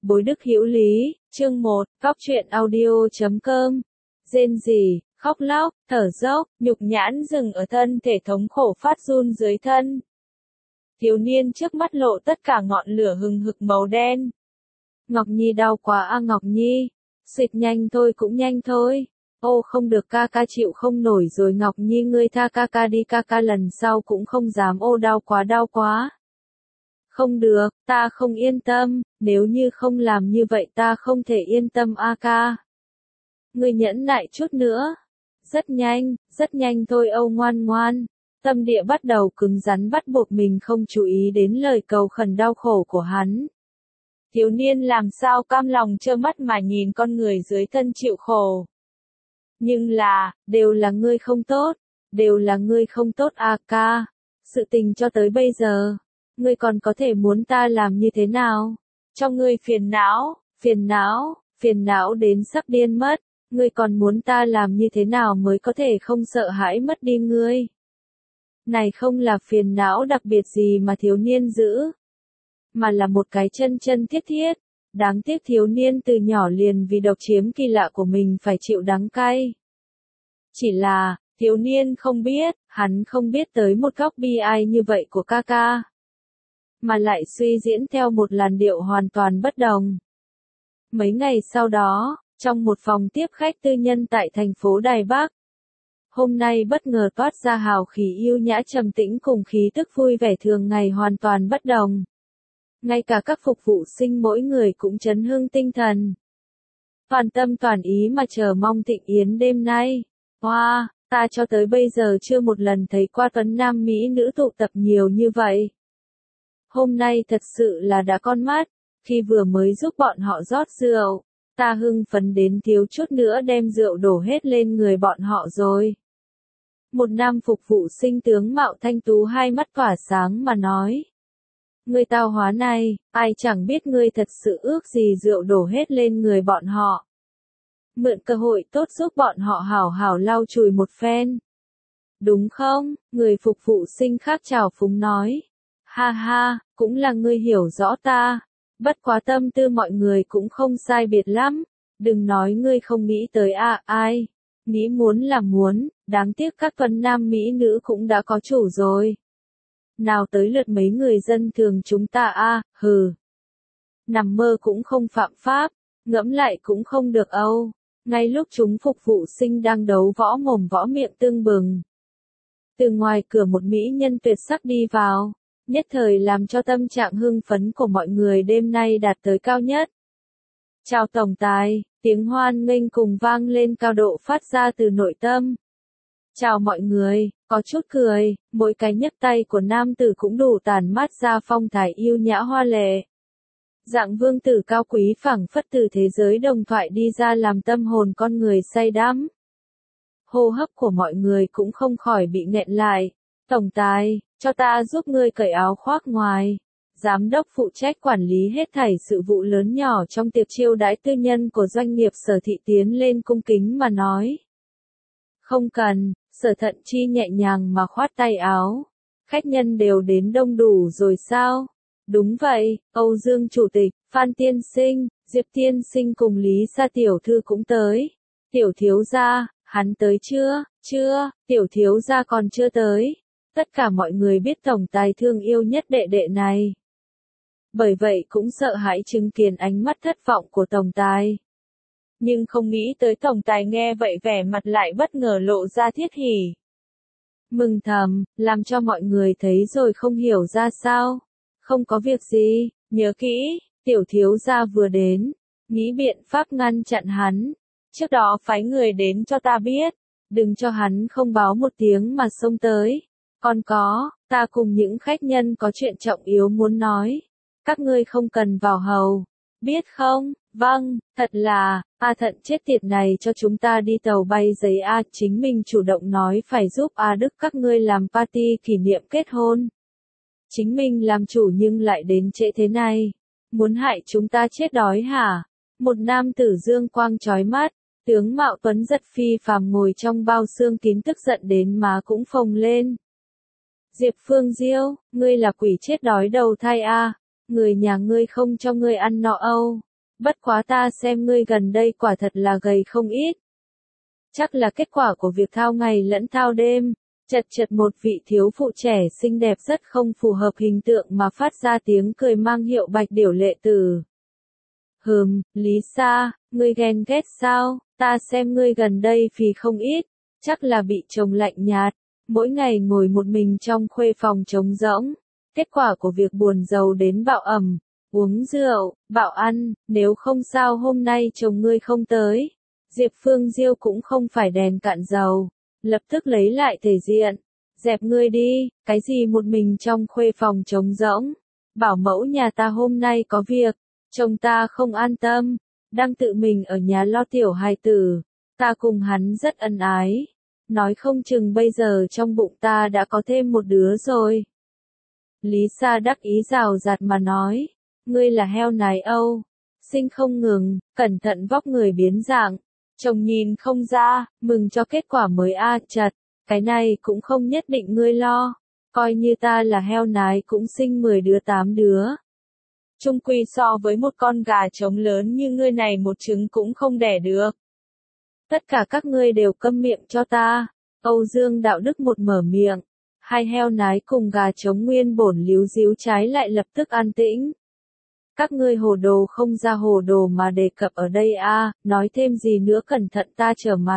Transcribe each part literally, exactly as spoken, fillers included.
Bối Đức Hữu Lý, chương một, Góc truyện audio chấm com. Rên rỉ, khóc lóc, thở dốc, nhục nhãn dừng ở thân thể thống khổ phát run dưới thân. Thiếu niên trước mắt lộ tất cả ngọn lửa hừng hực màu đen. Ngọc Nhi đau quá a Ngọc Nhi. Xịt nhanh thôi cũng nhanh thôi. Ô không được ca ca chịu không nổi rồi Ngọc Nhi ngươi tha ca ca đi ca ca lần sau cũng không dám ô đau quá đau quá. Không được, ta không yên tâm, nếu như không làm như vậy ta không thể yên tâm a ca. Ngươi nhẫn nại chút nữa. Rất nhanh, rất nhanh thôi Âu ngoan ngoan. Tâm địa bắt đầu cứng rắn bắt buộc mình không chú ý đến lời cầu khẩn đau khổ của hắn. Thiếu niên làm sao cam lòng trơ mắt mà nhìn con người dưới thân chịu khổ. Nhưng là, đều là ngươi không tốt, đều là ngươi không tốt a ca. Sự tình cho tới bây giờ, ngươi còn có thể muốn ta làm như thế nào? Cho ngươi phiền não, phiền não, phiền não đến sắp điên mất, ngươi còn muốn ta làm như thế nào mới có thể không sợ hãi mất đi ngươi? Này không là phiền não đặc biệt gì mà thiếu niên giữ, mà là một cái chân chân thiết thiết. Đáng tiếc thiếu niên từ nhỏ liền vì độc chiếm kỳ lạ của mình phải chịu đắng cay. Chỉ là, thiếu niên không biết, hắn không biết tới một góc bi ai như vậy của ca ca. Mà lại suy diễn theo một làn điệu hoàn toàn bất đồng. Mấy ngày sau đó, trong một phòng tiếp khách tư nhân tại thành phố Đài Bắc, hôm nay bất ngờ toát ra hào khí yêu nhã trầm tĩnh cùng khí tức vui vẻ thường ngày hoàn toàn bất đồng. Ngay cả các phục vụ sinh mỗi người cũng chấn hưng tinh thần. Toàn tâm toàn ý mà chờ mong thịnh yến đêm nay. Hoa, wow, ta cho tới bây giờ chưa một lần thấy qua tuấn nam mỹ nữ tụ tập nhiều như vậy. Hôm nay thật sự là đã con mắt, khi vừa mới giúp bọn họ rót rượu, ta hưng phấn đến thiếu chút nữa đem rượu đổ hết lên người bọn họ rồi. Một nam phục vụ sinh tướng mạo thanh tú hai mắt tỏa sáng mà nói. Người tao hóa này, ai chẳng biết ngươi thật sự ước gì rượu đổ hết lên người bọn họ. Mượn cơ hội tốt giúp bọn họ hảo hảo lau chùi một phen. Đúng không? Người phục vụ sinh khác chào phúng nói. Ha ha, cũng là ngươi hiểu rõ ta. Bất quá tâm tư mọi người cũng không sai biệt lắm. Đừng nói ngươi không nghĩ tới à ai. Nghĩ muốn là muốn, đáng tiếc các tuấn nam mỹ nữ cũng đã có chủ rồi. Nào tới lượt mấy người dân thường chúng ta a à, hừ. Nằm mơ cũng không phạm pháp, ngẫm lại cũng không được âu. Ngay lúc chúng phục vụ sinh đang đấu võ mồm võ miệng tưng bừng. Từ ngoài cửa một mỹ nhân tuyệt sắc đi vào, nhất thời làm cho tâm trạng hưng phấn của mọi người đêm nay đạt tới cao nhất. Chào tổng tài, tiếng hoan nghênh cùng vang lên cao độ phát ra từ nội tâm. Chào mọi người, có chút cười, mỗi cái nhấc tay của nam tử cũng đủ tản mát ra phong thái yêu nhã hoa lệ. Dạng vương tử cao quý phảng phất từ thế giới đồng thoại đi ra làm tâm hồn con người say đắm. Hô hấp của mọi người cũng không khỏi bị nghẹn lại. Tổng tài, cho ta giúp ngươi cởi áo khoác ngoài. Giám đốc phụ trách quản lý hết thảy sự vụ lớn nhỏ trong tiệc chiêu đãi tư nhân của doanh nghiệp Sở Thị tiến lên cung kính mà nói. Không cần, Sở Thận Chi nhẹ nhàng mà khoát tay áo. Khách nhân đều đến đông đủ rồi sao? Đúng vậy, Âu Dương Chủ tịch, Phan Tiên Sinh, Diệp Tiên Sinh cùng Lý Sa Tiểu Thư cũng tới. Tiểu thiếu gia, hắn tới chưa? Chưa, tiểu thiếu gia còn chưa tới. Tất cả mọi người biết tổng tài thương yêu nhất đệ đệ này. Bởi vậy cũng sợ hãi chứng kiến ánh mắt thất vọng của tổng tài. Nhưng không nghĩ tới tổng tài nghe vậy vẻ mặt lại bất ngờ lộ ra thiết hỉ. Mừng thầm, làm cho mọi người thấy rồi không hiểu ra sao. Không có việc gì, nhớ kỹ, tiểu thiếu gia vừa đến, nghĩ biện pháp ngăn chặn hắn. Trước đó phái người đến cho ta biết, đừng cho hắn không báo một tiếng mà xông tới. Còn có, ta cùng những khách nhân có chuyện trọng yếu muốn nói. Các ngươi không cần vào hầu, biết không? Vâng, thật là, A Thận chết tiệt này cho chúng ta đi tàu bay giấy A chính mình chủ động nói phải giúp A Đức các ngươi làm party kỷ niệm kết hôn. Chính mình làm chủ nhưng lại đến trễ thế này. Muốn hại chúng ta chết đói hả? Một nam tử dương quang chói mắt, tướng mạo tuấn giật phi phàm ngồi trong bao xương kín tức giận đến má cũng phồng lên. Diệp Phương Diêu, ngươi là quỷ chết đói đầu thai a, người nhà ngươi không cho ngươi ăn nọ âu. Bất quá ta xem ngươi gần đây quả thật là gầy không ít. Chắc là kết quả của việc thao ngày lẫn thao đêm. Chật chật một vị thiếu phụ trẻ xinh đẹp rất không phù hợp hình tượng mà phát ra tiếng cười mang hiệu bạch điểu lệ tử. Hừm, Lý Sa, ngươi ghen ghét sao, ta xem ngươi gần đây phì không ít, chắc là bị chồng lạnh nhạt, mỗi ngày ngồi một mình trong khuê phòng trống rỗng. Kết quả của việc buồn giàu đến bạo ẩm, uống rượu, bạo ăn, nếu không sao hôm nay chồng ngươi không tới. Diệp Phương Diêu cũng không phải đèn cạn dầu, lập tức lấy lại thể diện. Dẹp ngươi đi, cái gì một mình trong khuê phòng trống rỗng. Bảo mẫu nhà ta hôm nay có việc, chồng ta không an tâm, đang tự mình ở nhà lo tiểu hài tử. Ta cùng hắn rất ân ái, nói không chừng bây giờ trong bụng ta đã có thêm một đứa rồi. Lý Sa đắc ý rào rạt mà nói, ngươi là heo nái Âu, sinh không ngừng, cẩn thận vóc người biến dạng. Chồng nhìn không ra, mừng cho kết quả mới a à, chật, cái này cũng không nhất định ngươi lo, coi như ta là heo nái cũng sinh mười đứa tám đứa. Chung quy so với một con gà trống lớn như ngươi này một trứng cũng không đẻ được. Tất cả các ngươi đều câm miệng cho ta. Âu Dương Đạo Đức một mở miệng, hai heo nái cùng gà trống nguyên bổn líu díu trái lại lập tức an tĩnh. Các ngươi hồ đồ không ra hồ đồ mà đề cập ở đây a, à, nói thêm gì nữa cẩn thận ta trở mặt.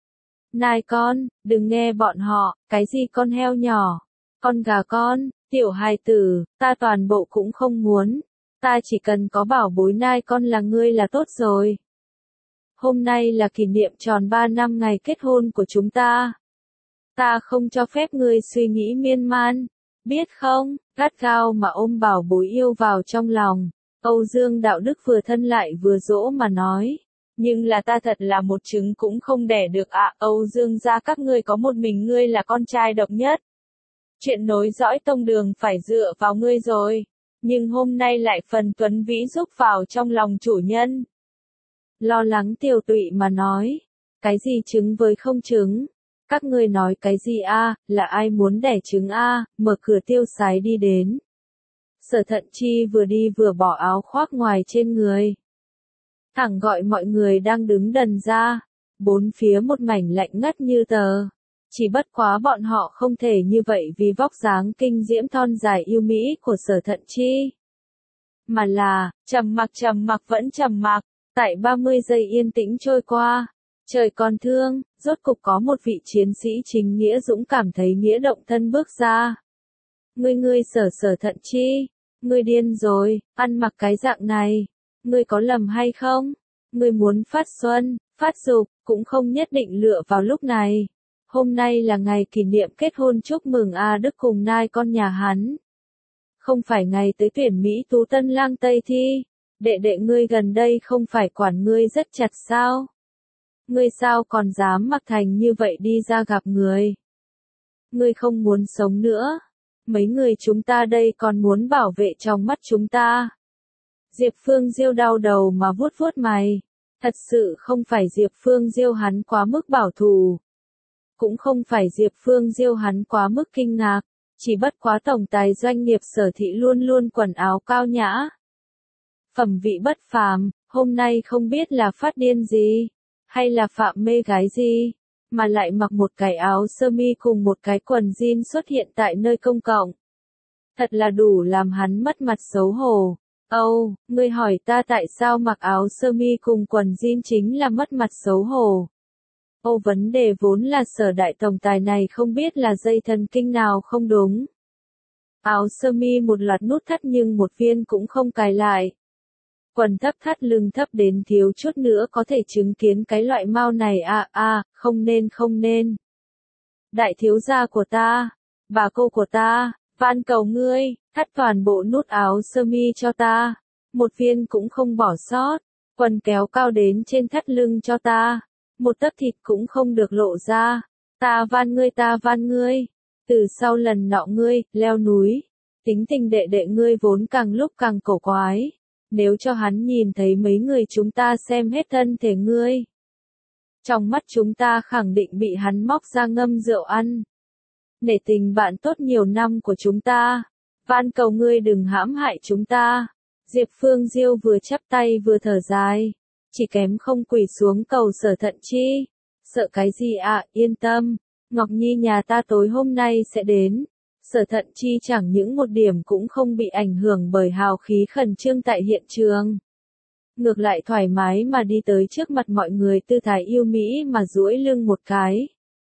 Này con, đừng nghe bọn họ, cái gì con heo nhỏ, con gà con, tiểu hài tử, ta toàn bộ cũng không muốn. Ta chỉ cần có bảo bối nai con là ngươi là tốt rồi. Hôm nay là kỷ niệm tròn ba năm ngày kết hôn của chúng ta. Ta không cho phép ngươi suy nghĩ miên man, biết không, gắt gao mà ôm bảo bối yêu vào trong lòng. Âu Dương Đạo Đức vừa thân lại vừa dỗ mà nói. Nhưng là ta thật là một trứng cũng không đẻ được ạ. À, Âu Dương gia các ngươi có một mình ngươi là con trai độc nhất. Chuyện nối dõi tông đường phải dựa vào ngươi rồi. Nhưng hôm nay lại phần tuấn vĩ giúp vào trong lòng chủ nhân. Lo lắng Tiểu Tụy mà nói. Cái gì trứng với không trứng? Các ngươi nói cái gì a? À, là ai muốn đẻ trứng a? À, mở cửa Tiêu Sái đi đến. Sở Thận Chi vừa đi vừa bỏ áo khoác ngoài trên người. Thẳng gọi mọi người đang đứng đần ra. Bốn phía một mảnh lạnh ngắt như tờ. Chỉ bất quá bọn họ không thể như vậy vì vóc dáng kinh diễm thon dài yêu mỹ của Sở Thận Chi. Mà là, trầm mặc trầm mặc vẫn trầm mặc. Tại ba mươi giây yên tĩnh trôi qua. Trời còn thương, rốt cục có một vị chiến sĩ chính nghĩa dũng cảm thấy nghĩa động thân bước ra. Ngươi ngươi Sở Sở Thận Chi. Ngươi điên rồi, ăn mặc cái dạng này. Ngươi có lầm hay không? Ngươi muốn phát xuân, phát dục, cũng không nhất định lựa vào lúc này. Hôm nay là ngày kỷ niệm kết hôn chúc mừng A Đức cùng nai con nhà hắn. Không phải ngày tới tuyển Mỹ Tú Tân Lang Tây Thi. Đệ đệ ngươi gần đây không phải quản ngươi rất chặt sao? Ngươi sao còn dám mặc thành như vậy đi ra gặp người? Ngươi không muốn sống nữa. Mấy người chúng ta đây còn muốn bảo vệ trong mắt chúng ta. Diệp Phương Diêu đau đầu mà vuốt vuốt mày. Thật sự không phải Diệp Phương Diêu hắn quá mức bảo thủ. Cũng không phải Diệp Phương Diêu hắn quá mức kinh ngạc. Chỉ bất quá tổng tài doanh nghiệp Sở Thị luôn luôn quần áo cao nhã. Phẩm vị bất phàm, hôm nay không biết là phát điên gì. Hay là phạm mê gái gì. Mà lại mặc một cái áo sơ mi cùng một cái quần jean xuất hiện tại nơi công cộng. Thật là đủ làm hắn mất mặt xấu hổ. Âu, oh, ngươi hỏi ta tại sao mặc áo sơ mi cùng quần jean chính là mất mặt xấu hổ. Âu oh, vấn đề vốn là Sở đại tổng tài này không biết là dây thần kinh nào không đúng. Áo sơ mi một loạt nút thắt nhưng một viên cũng không cài lại. Quần thấp thắt lưng thấp đến thiếu chút nữa có thể chứng kiến cái loại mau này à à, không nên không nên. Đại thiếu gia của ta, bà cô của ta, van cầu ngươi, thắt toàn bộ nút áo sơ mi cho ta. Một viên cũng không bỏ sót, quần kéo cao đến trên thắt lưng cho ta. Một tấc thịt cũng không được lộ ra. Ta van ngươi ta van ngươi. Từ sau lần nọ ngươi, leo núi. Tính tình đệ đệ ngươi vốn càng lúc càng cổ quái. Nếu cho hắn nhìn thấy mấy người chúng ta xem hết thân thể ngươi. Trong mắt chúng ta khẳng định bị hắn móc ra ngâm rượu ăn. Nể tình bạn tốt nhiều năm của chúng ta. Van cầu ngươi đừng hãm hại chúng ta. Diệp Phương Diêu vừa chắp tay vừa thở dài. Chỉ kém không quỳ xuống cầu Sở Thận Chi. Sợ cái gì ạ, yên tâm. Ngọc Nhi nhà ta tối hôm nay sẽ đến. Sở Thận Chi chẳng những một điểm cũng không bị ảnh hưởng bởi hào khí khẩn trương tại hiện trường. Ngược lại thoải mái mà đi tới trước mặt mọi người tư thái yêu mỹ mà duỗi lưng một cái.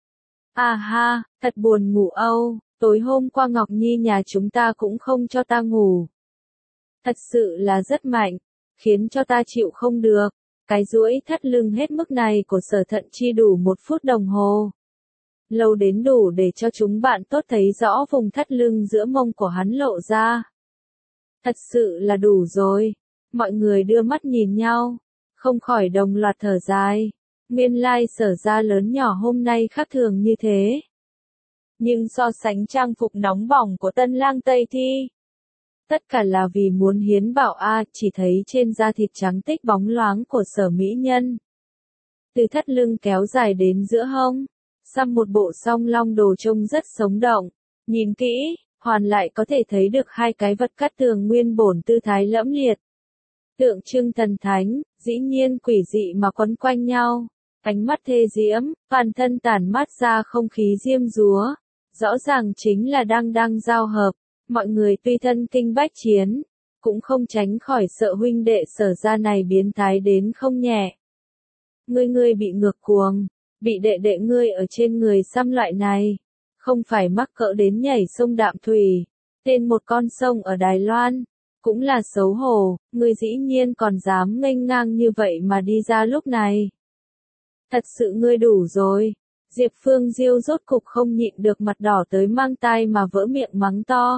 À ha, thật buồn ngủ âu, tối hôm qua Ngọc Nhi nhà chúng ta cũng không cho ta ngủ. Thật sự là rất mạnh, khiến cho ta chịu không được. Cái duỗi thắt lưng hết mức này của Sở Thận Chi đủ một phút đồng hồ. Lâu đến đủ để cho chúng bạn tốt thấy rõ vùng thắt lưng giữa mông của hắn lộ ra. Thật sự là đủ rồi. Mọi người đưa mắt nhìn nhau, không khỏi đồng loạt thở dài. Nguyên lai Sở gia lớn nhỏ hôm nay khác thường như thế. Nhưng so sánh trang phục nóng bỏng của tân lang Tây Thi, tất cả là vì muốn hiến bảo a, chỉ thấy trên da thịt trắng tích bóng loáng của Sở mỹ nhân. Từ thắt lưng kéo dài đến giữa hông, xăm một bộ song long đồ trông rất sống động. Nhìn kỹ, hoàn lại có thể thấy được hai cái vật cắt tường nguyên bổn tư thái lẫm liệt. Tượng trưng thần thánh, dĩ nhiên quỷ dị mà quấn quanh nhau. Ánh mắt thê diễm, toàn thân tản mát ra không khí diêm dúa. Rõ ràng chính là đang đang giao hợp. Mọi người tuy thân kinh bách chiến, cũng không tránh khỏi sợ huynh đệ Sở gia này biến thái đến không nhẹ. Ngươi ngươi bị ngược cuồng, bị đệ đệ ngươi ở trên người xăm loại này, không phải mắc cỡ đến nhảy sông Đạm Thủy, tên một con sông ở Đài Loan, cũng là xấu hổ, ngươi dĩ nhiên còn dám nghênh ngang như vậy mà đi ra lúc này. Thật sự ngươi đủ rồi. Diệp Phương Diêu rốt cục không nhịn được mặt đỏ tới mang tai mà vỡ miệng mắng to.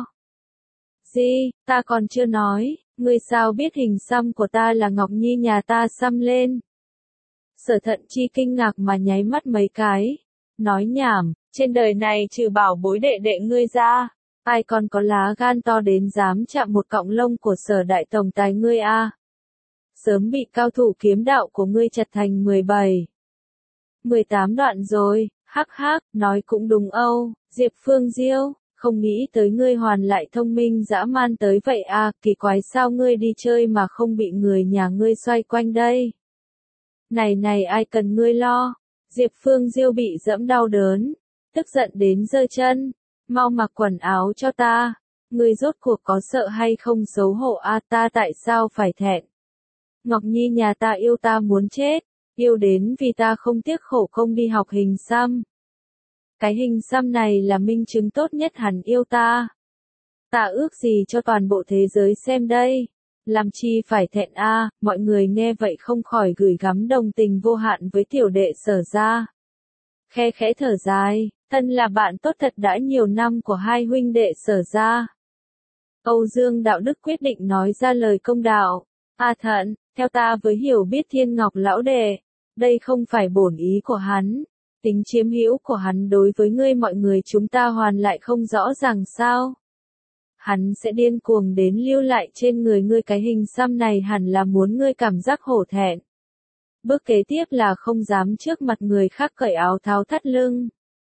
Gì, ta còn chưa nói, ngươi sao biết hình xăm của ta là Ngọc Nhi nhà ta xăm lên? Sở Thận Chi kinh ngạc mà nháy mắt mấy cái. Nói nhảm, trên đời này trừ bảo bối đệ đệ ngươi ra, ai còn có lá gan to đến dám chạm một cọng lông của Sở đại tổng tài ngươi a? Sớm bị cao thủ kiếm đạo của ngươi chặt thành mười bảy, mười tám đoạn rồi, hắc hắc, nói cũng đúng âu, Diệp Phương Diêu, không nghĩ tới ngươi hoàn lại thông minh dã man tới vậy à, kỳ quái sao ngươi đi chơi mà không bị người nhà ngươi xoay quanh đây. Này này ai cần ngươi lo, Diệp Phương Diêu bị dẫm đau đớn, tức giận đến giơ chân, mau mặc quần áo cho ta, ngươi rốt cuộc có sợ hay không xấu hổ à, ta tại sao phải thẹn. Ngọc Nhi nhà ta yêu ta muốn chết, yêu đến vì ta không tiếc khổ công đi học hình xăm. Cái hình xăm này là minh chứng tốt nhất hắn yêu ta. Ta ước gì cho toàn bộ thế giới xem đây. Làm chi phải thẹn a, mọi người nghe vậy không khỏi gửi gắm đồng tình vô hạn với tiểu đệ Sở gia. Khe khẽ thở dài, thân là bạn tốt thật đã nhiều năm của hai huynh đệ Sở gia. Âu Dương Đạo Đức quyết định nói ra lời công đạo. A Thận, theo ta với hiểu biết Thiên Ngọc lão đệ, đây không phải bổn ý của hắn. Tính chiếm hữu của hắn đối với ngươi mọi người chúng ta hoàn lại không rõ ràng sao. Hắn sẽ điên cuồng đến lưu lại trên người ngươi cái hình xăm này hẳn là muốn ngươi cảm giác hổ thẹn. Bước kế tiếp là không dám trước mặt người khác cởi áo tháo thắt lưng.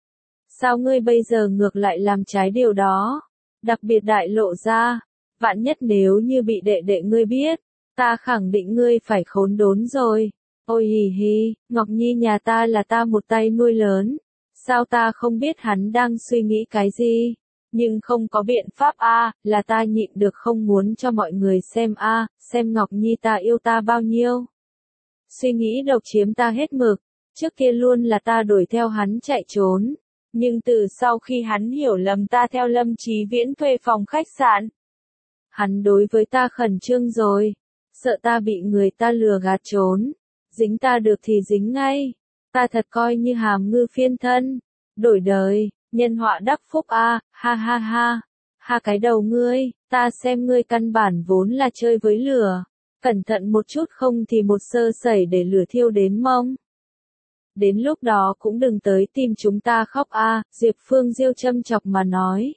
Sao ngươi bây giờ ngược lại làm trái điều đó? Đặc biệt đại lộ ra, vạn nhất nếu như bị đệ đệ ngươi biết, ta khẳng định ngươi phải khốn đốn rồi. Ôi hì hì, Ngọc Nhi nhà ta là ta một tay nuôi lớn, sao ta không biết hắn đang suy nghĩ cái gì, nhưng không có biện pháp a, à, là ta nhịn được không muốn cho mọi người xem a, à, xem Ngọc Nhi ta yêu ta bao nhiêu. Suy nghĩ độc chiếm ta hết mực, trước kia luôn là ta đuổi theo hắn chạy trốn, nhưng từ sau khi hắn hiểu lầm ta theo Lâm Chí Viễn thuê phòng khách sạn, hắn đối với ta khẩn trương rồi, sợ ta bị người ta lừa gạt trốn. Dính ta được thì dính ngay, ta thật coi như hàm ngư phiên thân, đổi đời, nhân họa đắc phúc a, à, ha ha ha, ha cái đầu ngươi, ta xem ngươi căn bản vốn là chơi với lửa, cẩn thận một chút không thì một sơ sẩy để lửa thiêu đến mông. Đến lúc đó cũng đừng tới tìm chúng ta khóc a, à, Diệp Phương Diêu châm chọc mà nói.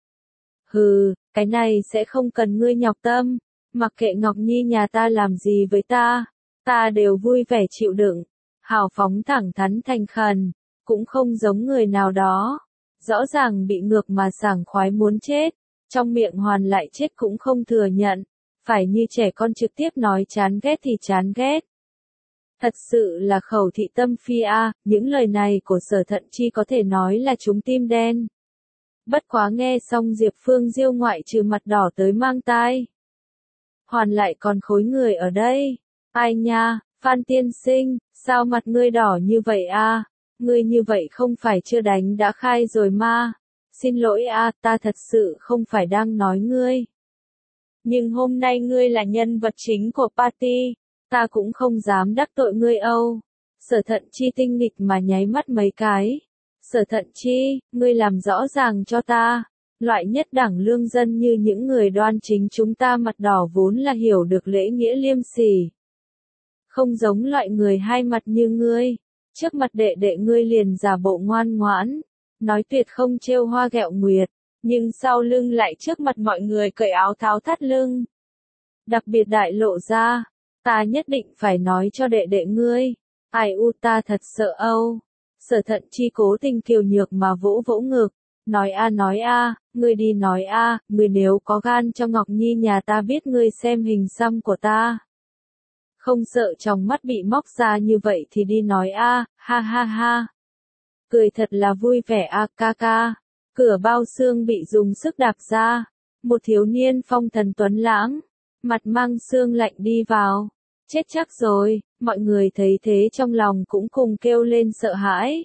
Hừ, cái này sẽ không cần ngươi nhọc tâm, mặc kệ Ngọc Nhi nhà ta làm gì với ta. Ta đều vui vẻ chịu đựng, hào phóng thẳng thắn thành khẩn, cũng không giống người nào đó. Rõ ràng bị ngược mà sảng khoái muốn chết, trong miệng hoàn lại chết cũng không thừa nhận. phải như trẻ con trực tiếp nói chán ghét thì chán ghét. Thật sự là khẩu thị tâm phi a, những lời này của Sở Thận Chi có thể nói là trúng tim đen. Bất quá nghe xong Diệp Phương Diêu ngoại trừ mặt đỏ tới mang tai. Hoàn lại còn khối người ở đây. Ai nha, Phan tiên sinh, sao mặt ngươi đỏ như vậy a? Ngươi như vậy không phải chưa đánh đã khai rồi ma. Xin lỗi a, ta thật sự không phải đang nói ngươi. Nhưng hôm nay ngươi là nhân vật chính của party, ta cũng không dám đắc tội ngươi âu. Sở Thận Chi tinh nghịch mà nháy mắt mấy cái. Sở Thận Chi, ngươi làm rõ ràng cho ta. Loại nhất đẳng lương dân như những người đoan chính chúng ta mặt đỏ vốn là hiểu được lễ nghĩa liêm sỉ. Không giống loại người hai mặt như ngươi. Trước mặt đệ đệ ngươi liền giả bộ ngoan ngoãn. Nói tuyệt không trêu hoa ghẹo nguyệt. Nhưng sau lưng lại trước mặt mọi người cởi áo tháo thắt lưng. Đặc biệt đại lộ ra. Ta nhất định phải nói cho đệ đệ ngươi. Ai u ta thật sợ âu. Sở Thận Chi cố tình kiều nhược mà vỗ vỗ ngực. Nói a nói a, ngươi đi nói a, ngươi nếu có gan cho Ngọc Nhi nhà ta biết ngươi xem hình xăm của ta. Không sợ trong mắt bị móc ra như vậy thì đi nói a, ha ha ha. Cười thật là vui vẻ a ca ca. Cửa bao xương bị dùng sức đạp ra. Một thiếu niên phong thần tuấn lãng. Mặt mang xương lạnh đi vào. Chết chắc rồi, mọi người thấy thế trong lòng cũng cùng kêu lên sợ hãi.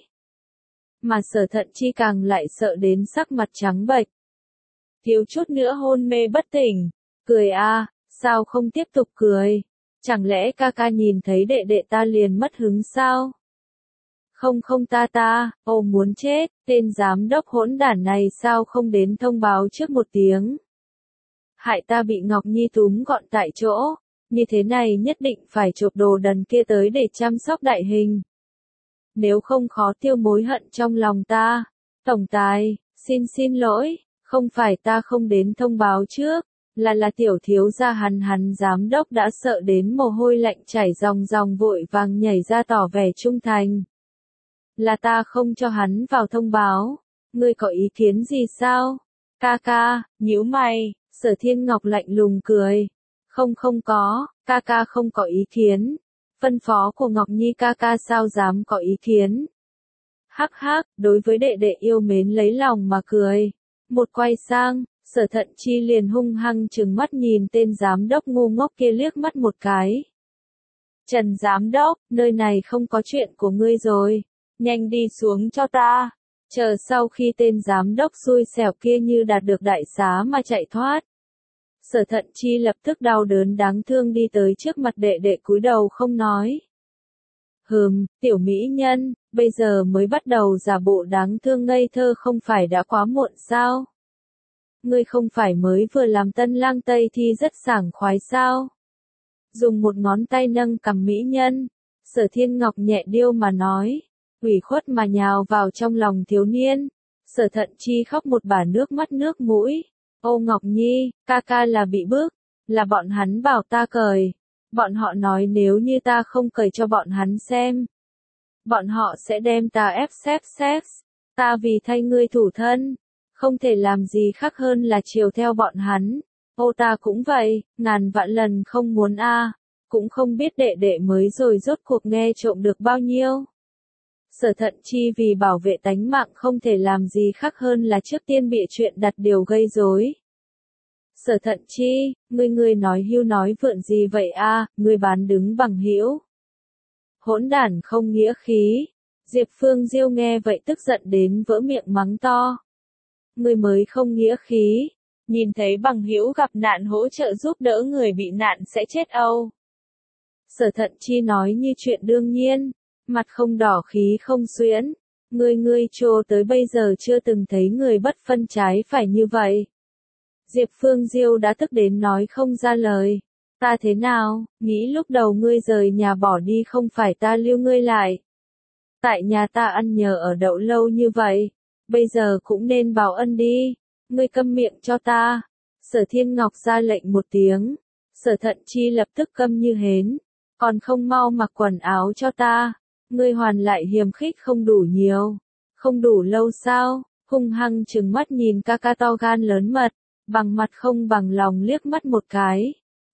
Mà Sở Thận Chi càng lại sợ đến sắc mặt trắng bệch. Thiếu chút nữa hôn mê bất tỉnh. Cười a, sao không tiếp tục cười? Chẳng lẽ ca ca nhìn thấy đệ đệ ta liền mất hứng sao? Không không ta ta, ô muốn chết, tên giám đốc hỗn đản này sao không đến thông báo trước một tiếng? Hại ta bị Ngọc Nhi túm gọn tại chỗ, như thế này nhất định phải chộp đồ đần kia tới để chăm sóc đại hình. Nếu không khó tiêu mối hận trong lòng ta. Tổng tài, xin xin lỗi, không phải ta không đến thông báo trước, là là tiểu thiếu gia hắn hắn giám đốc đã sợ đến mồ hôi lạnh chảy ròng ròng vội vàng nhảy ra tỏ vẻ trung thành. Là ta không cho hắn vào thông báo, ngươi có ý kiến gì sao? Ca ca, nhíu mày, Sở Thiên Ngọc lạnh lùng cười. Không không có, ca ca không có ý kiến. Phân phó của Ngọc Nhi ca ca sao dám có ý kiến. Hắc hắc, đối với đệ đệ yêu mến lấy lòng mà cười. Một quay sang, Sở Thận Chi liền hung hăng trừng mắt nhìn tên giám đốc ngu ngốc kia liếc mắt một cái. Trần giám đốc, nơi này không có chuyện của ngươi rồi. Nhanh đi xuống cho ta. Chờ sau khi tên giám đốc xui xẻo kia như đạt được đại xá mà chạy thoát. Sở Thận Chi lập tức đau đớn đáng thương đi tới trước mặt đệ đệ cúi đầu không nói. Hừm, tiểu mỹ nhân, bây giờ mới bắt đầu giả bộ đáng thương ngây thơ không phải đã quá muộn sao? Ngươi không phải mới vừa làm tân lang Tây thi rất sảng khoái sao? Dùng một ngón tay nâng cằm mỹ nhân, Sở Thiên Ngọc nhẹ điêu mà nói, ủy khuất mà nhào vào trong lòng thiếu niên. Sở Thận Chi khóc một bả nước mắt nước mũi. Ô Ngọc Nhi, ca ca là bị bức, là bọn hắn bảo ta cởi. Bọn họ nói nếu như ta không cởi cho bọn hắn xem, bọn họ sẽ đem ta ép xếp sex. Ta vì thay ngươi thủ thân, không thể làm gì khác hơn là chiều theo bọn hắn. Ô ta cũng vậy, ngàn vạn lần không muốn a, cũng không biết đệ đệ mới rồi rốt cuộc nghe trộm được bao nhiêu. Sở Thận Chi vì bảo vệ tánh mạng không thể làm gì khác hơn là trước tiên bịa chuyện đặt điều gây rối. Sở Thận Chi, ngươi ngươi nói hưu nói vượn gì vậy a, ngươi bán đứng bằng hữu. Hỗn đản không nghĩa khí. Diệp Phương Diêu nghe vậy tức giận đến vỡ miệng mắng to. Ngươi mới không nghĩa khí, nhìn thấy bằng hữu gặp nạn hỗ trợ giúp đỡ người bị nạn sẽ chết âu. Sở Thận Chi nói như chuyện đương nhiên. Mặt không đỏ khí không xuyễn. Ngươi ngươi trô tới bây giờ chưa từng thấy người bất phân trái phải như vậy. Diệp Phương Diêu đã tức đến nói không ra lời. Ta thế nào, nghĩ lúc đầu ngươi rời nhà bỏ đi không phải ta lưu ngươi lại. Tại nhà ta ăn nhờ ở đậu lâu như vậy. Bây giờ cũng nên báo ân đi. Ngươi câm miệng cho ta. Sở Thiên Ngọc ra lệnh một tiếng. Sở Thận Chi lập tức câm như hến. Còn không mau mặc quần áo cho ta. Ngươi hoàn lại hiềm khích không đủ nhiều. Không đủ lâu sao? Hung hăng trừng mắt nhìn ca ca to gan lớn mật. Bằng mặt không bằng lòng liếc mắt một cái.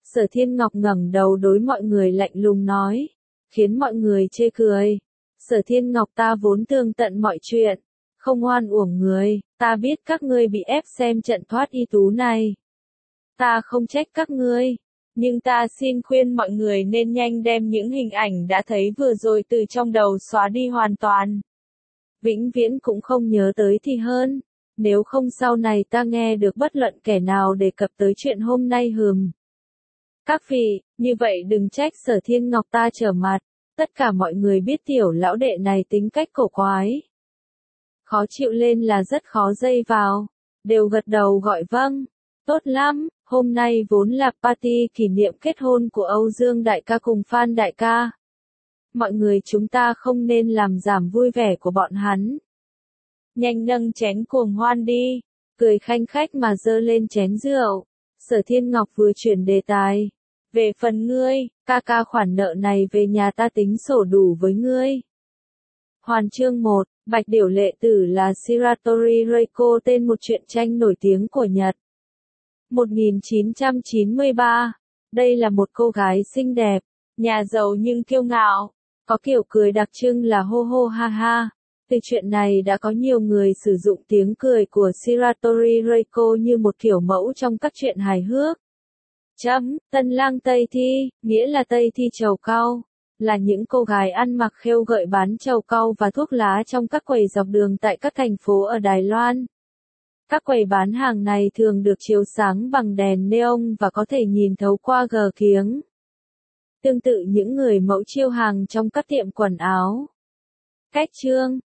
Sở Thiên Ngọc ngẩng đầu đối mọi người lạnh lùng nói, khiến mọi người chê cười. Sở Thiên Ngọc ta vốn tường tận mọi chuyện, không oan uổng người, ta biết các ngươi bị ép xem trận thoát y tú này. Ta không trách các ngươi, nhưng ta xin khuyên mọi người nên nhanh đem những hình ảnh đã thấy vừa rồi từ trong đầu xóa đi hoàn toàn. Vĩnh viễn cũng không nhớ tới thì hơn, nếu không sau này ta nghe được bất luận kẻ nào đề cập tới chuyện hôm nay hừm. Các vị, như vậy đừng trách Sở Thiên Ngọc ta trở mặt, tất cả mọi người biết tiểu lão đệ này tính cách cổ quái. Khó chịu lên là rất khó dây vào, đều gật đầu gọi vâng, tốt lắm, hôm nay vốn là party kỷ niệm kết hôn của Âu Dương đại ca cùng Phan đại ca. Mọi người chúng ta không nên làm giảm vui vẻ của bọn hắn. Nhanh nâng chén cuồng hoan đi, cười khanh khách mà dơ lên chén rượu. Sở Thiên Ngọc vừa chuyển đề tài. Về phần ngươi, ca ca khoản nợ này về nhà ta tính sổ đủ với ngươi. Hoàn chương một, Bạch Điểu Lệ Tử là Shiratori Reiko, tên một truyện tranh nổi tiếng của Nhật. một nghìn chín trăm chín mươi ba. Đây là một cô gái xinh đẹp, nhà giàu nhưng kiêu ngạo, có kiểu cười đặc trưng là hô hô ha ha. Từ chuyện này đã có nhiều người sử dụng tiếng cười của Shiratori Reiko như một kiểu mẫu trong các truyện hài hước. Chấm, tân lang Tây Thi, nghĩa là Tây Thi trầu cau, là những cô gái ăn mặc khêu gợi bán trầu cau và thuốc lá trong các quầy dọc đường tại các thành phố ở Đài Loan. Các quầy bán hàng này thường được chiếu sáng bằng đèn neon và có thể nhìn thấu qua gờ kiếng. Tương tự những người mẫu chiêu hàng trong các tiệm quần áo. Cách chương,